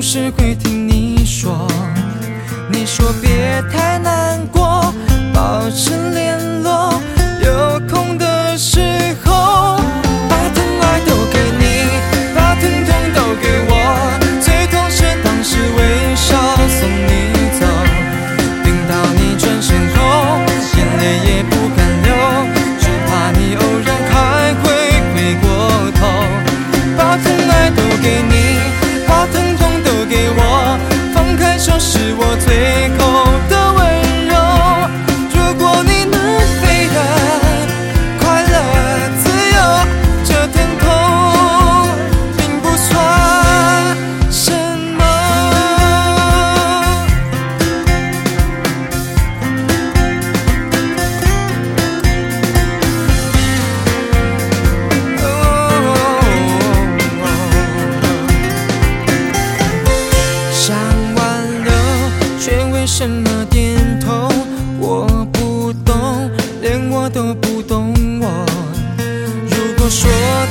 是会听你说，你说别太难过，保持联络，有空的时候把疼爱都给你，把疼痛都给我，最痛是当时微笑送你走，等到你转身后，眼泪也不敢流，只怕你偶然还会回过头，把疼爱都给你，把疼痛都给我，放开手是我最后的温柔。如果你能飞得快乐自由，这疼痛并不算什么。想挽留，却为什么点头？我不懂，连我都不懂我。如果说